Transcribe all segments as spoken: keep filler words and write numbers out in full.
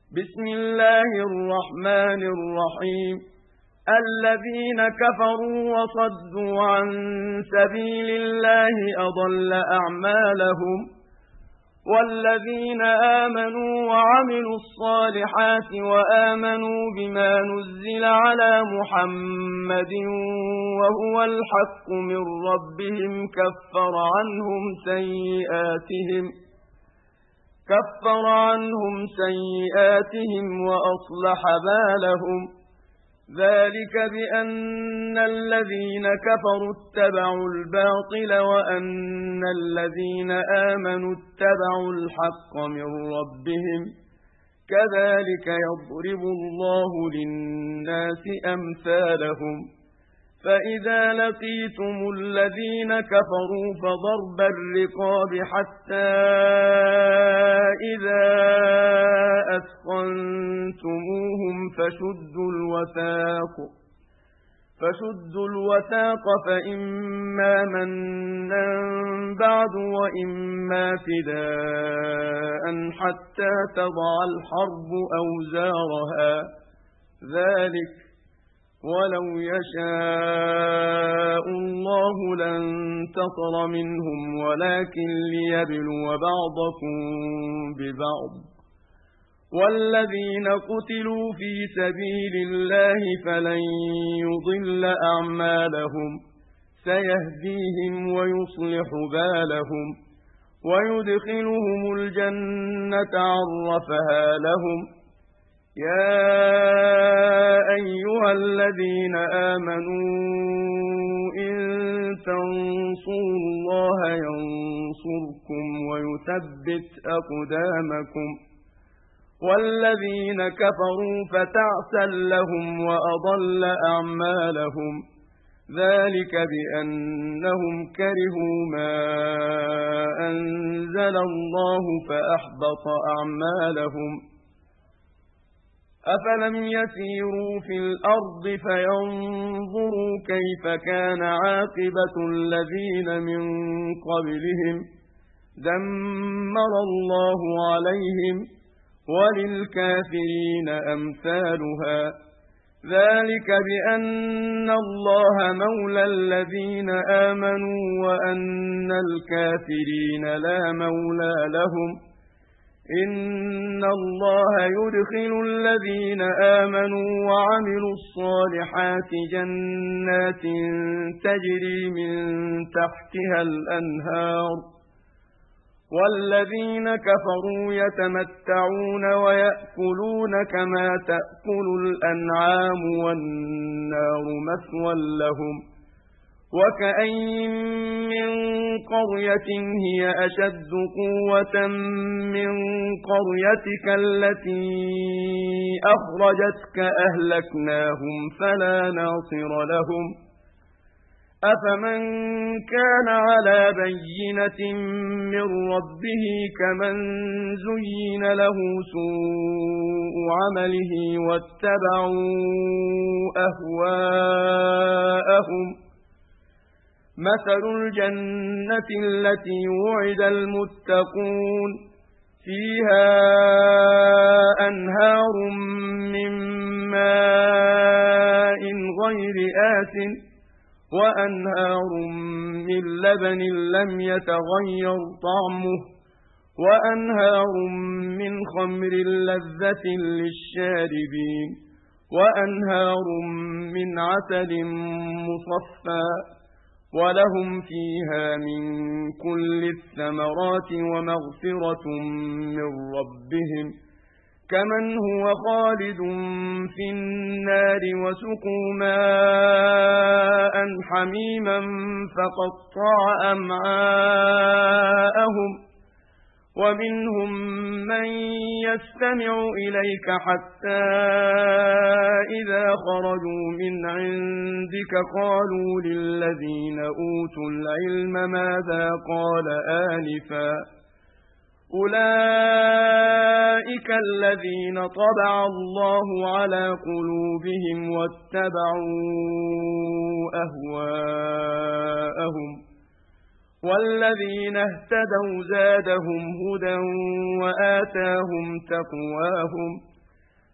بسم الله الرحمن الرحيم الذين كفروا وصدوا عن سبيل الله أضل أعمالهم والذين آمنوا وعملوا الصالحات وآمنوا بما نزل على محمد وهو الحق من ربهم كفر عنهم سيئاتهم كفر عنهم سيئاتهم وأصلح بالهم ذلك بأن الذين كفروا اتبعوا الباطل وأن الذين آمنوا اتبعوا الحق من ربهم كذلك يضرب الله للناس أمثالهم فإذا لقيتم الذين كفروا فضرب الرقاب حتى إذا أثخنتموهم فشدوا الوثاق فشدوا الوثاق فإما منا بعد وإما فداء حتى تضع الحرب أوزارها ذلك ولو يشاء الله لانتصر منهم ولكن ليبلو بعضكم ببعض والذين قتلوا في سبيل الله فلن يضل أعمالهم سيهديهم ويصلح بالهم ويدخلهم الجنة عرفها لهم يا أيها الذين آمنوا إن تنصروا الله ينصركم ويثبت أقدامكم والذين كفروا فتعسا لهم وأضل أعمالهم ذلك بأنهم كرهوا ما أنزل الله فأحبط أعمالهم أفلم يسيروا في الأرض فينظروا كيف كان عاقبة الذين من قبلهم دمر الله عليهم وللكافرين أمثالها ذلك بأن الله مولى الذين آمنوا وأن الكافرين لا مولى لهم إن الله يدخل الذين آمنوا وعملوا الصالحات جنات تجري من تحتها الأنهار والذين كفروا يتمتعون ويأكلون كما تأكل الأنعام والنار مثوى لهم وكأين من قرية هي أشد قوة من قريتك التي أخرجتك أهلكناهم فلا ناصر لهم أفمن كان على بينة من ربه كمن زين له سوء عمله واتبعوا أهواءهم مثل الجنة التي وعد المتقون فيها أنهار من ماء غير آسن وأنهار من لبن لم يتغير طعمه وأنهار من خمر لذة للشاربين وأنهار من عسل مصفى ولهم فيها من كل الثمرات ومغفرة من ربهم كمن هو خالد في النار وسقوا ماء حميما فقطع أمعاءهم ومنهم من يستمع إليك حتى إذا خرجوا من عندك قالوا للذين أوتوا العلم ماذا قال آنفا أولئك الذين طبع الله على قلوبهم واتبعوا أهواءهم والذين اهتدوا زادهم هدى وآتاهم تقواهم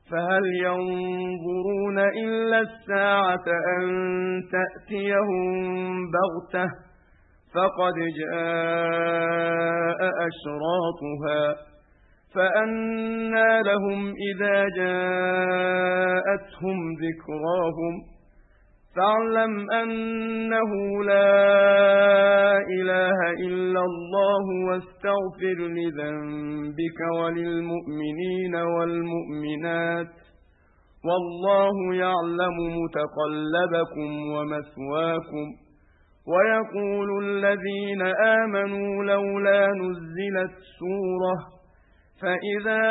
فهل ينظرون إلا الساعة أن تأتيهم بغتة فقد جاء أشراطها فأنى لهم إذا جاءتهم ذكراهم فاعلم أنه لا إله إلا الله واستغفر لذنبك وللمؤمنين والمؤمنات والله يعلم متقلبكم ومثواكم ويقول الذين آمنوا لولا نزلت سورة فإذا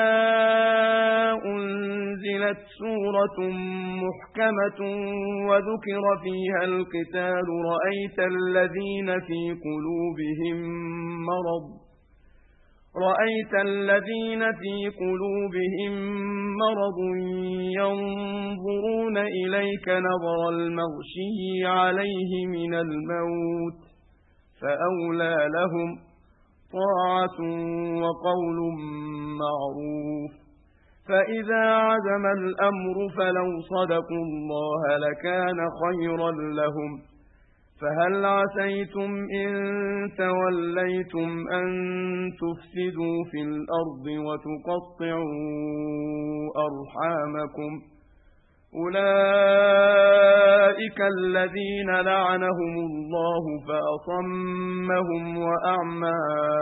أنزلت سورة محكمة وذكر فيها القتال رأيت الذين في قلوبهم مرض رأيت الذين في قلوبهم مرض ينظرون إليك نظر المغشي عليه من الموت فأولى لهم طاعة وقول معروف فإذا عزم الأمر فلو صدقوا الله لكان خيرا لهم فهل عسيتم إن توليتم أن تفسدوا في الأرض وتقطعوا أرحامكم أولئك الذين لعنهم الله فأصمهم وأعمى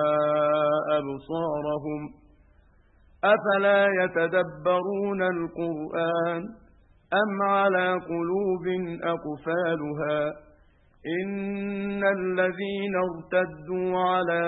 أبصارهم أفلا يتدبرون القرآن أم على قلوب أقفالها إن الذين ارتدوا على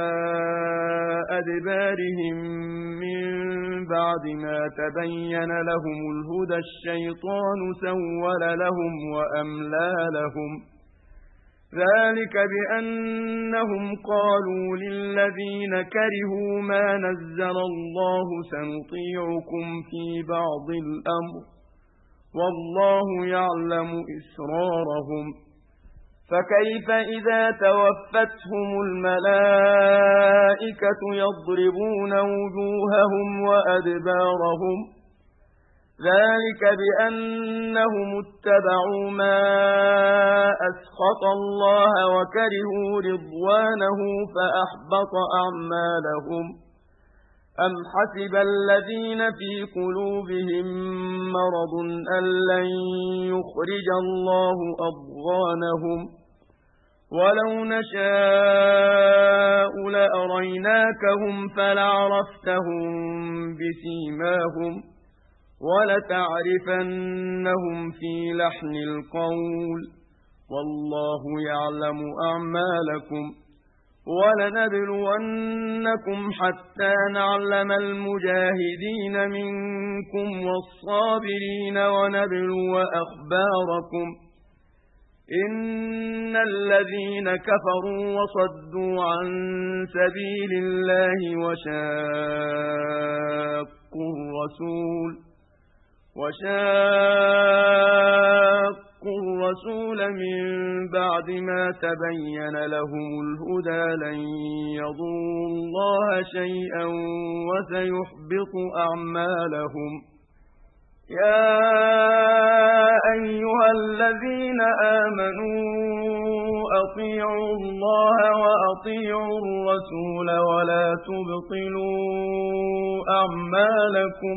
أدبارهم من بعد ما تبين لهم الهدى الشيطان سول لهم وأملى لهم ذلك بأنهم قالوا للذين كرهوا ما نزل الله سنطيعكم في بعض الأمر والله يعلم إسرارهم فكيف إذا توفتهم الملائكة يضربون وجوههم وأدبارهم ذلك بأنهم اتبعوا ما أسخط الله وكرهوا رضوانه فأحبط أعمالهم أم حسب الذين في قلوبهم مرض أن لن يخرج الله أضغانهم ولو نشاء لأريناكهم فلعرفتهم بسيماهم ولتعرفنهم في لحن القول والله يعلم أعمالكم ولنبلونكم حتى نعلم المجاهدين منكم والصابرين ونبلو أخباركم إن الذين كفروا وصدوا عن سبيل الله وشاقوا الرسول وشاقوا الرسول من بعد ما تبين لهم الهدى لن يضروا الله شيئا وسيحبط أعمالهم يا أيها الذين آمنوا أطيعوا الله وأطيعوا الرسول ولا تبطلوا أعمالكم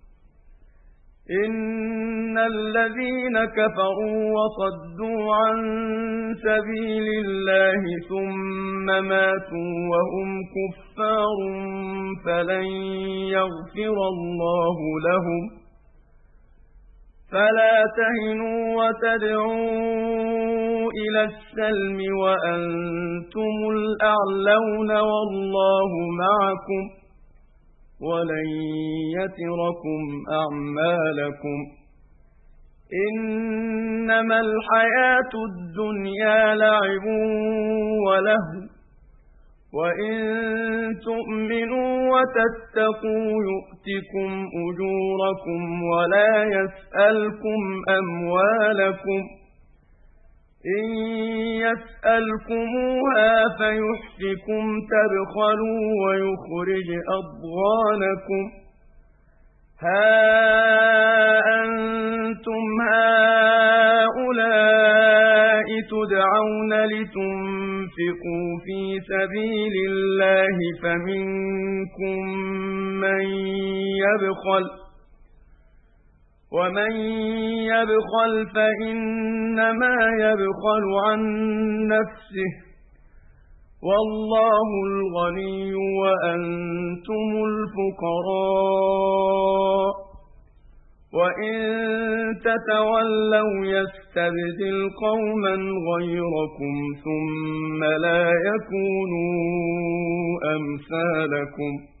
إن الذين كفروا وصدوا عن سبيل الله ثم ماتوا وهم كفار فلن يغفر الله لهم فلا تهنوا وتدعوا إلى السلم وأنتم الأعلون والله معكم ولن يتركم أعمالكم إنما الحياة الدنيا لعب ولهو وإن تؤمنوا وتتقوا يؤتكم أجوركم ولا يسألكم أموالكم إن يسألكموها فيحفكم تبخلوا ويخرج أضغانكم ها لتنفقوا في سبيل الله فمنكم من يبخل ومن يبخل فإنما يبخل عن نفسه والله الغني وأنتم الفقراء وإن تتولوا يستبدل قوما غيركم ثم لا يكونوا أمثالكم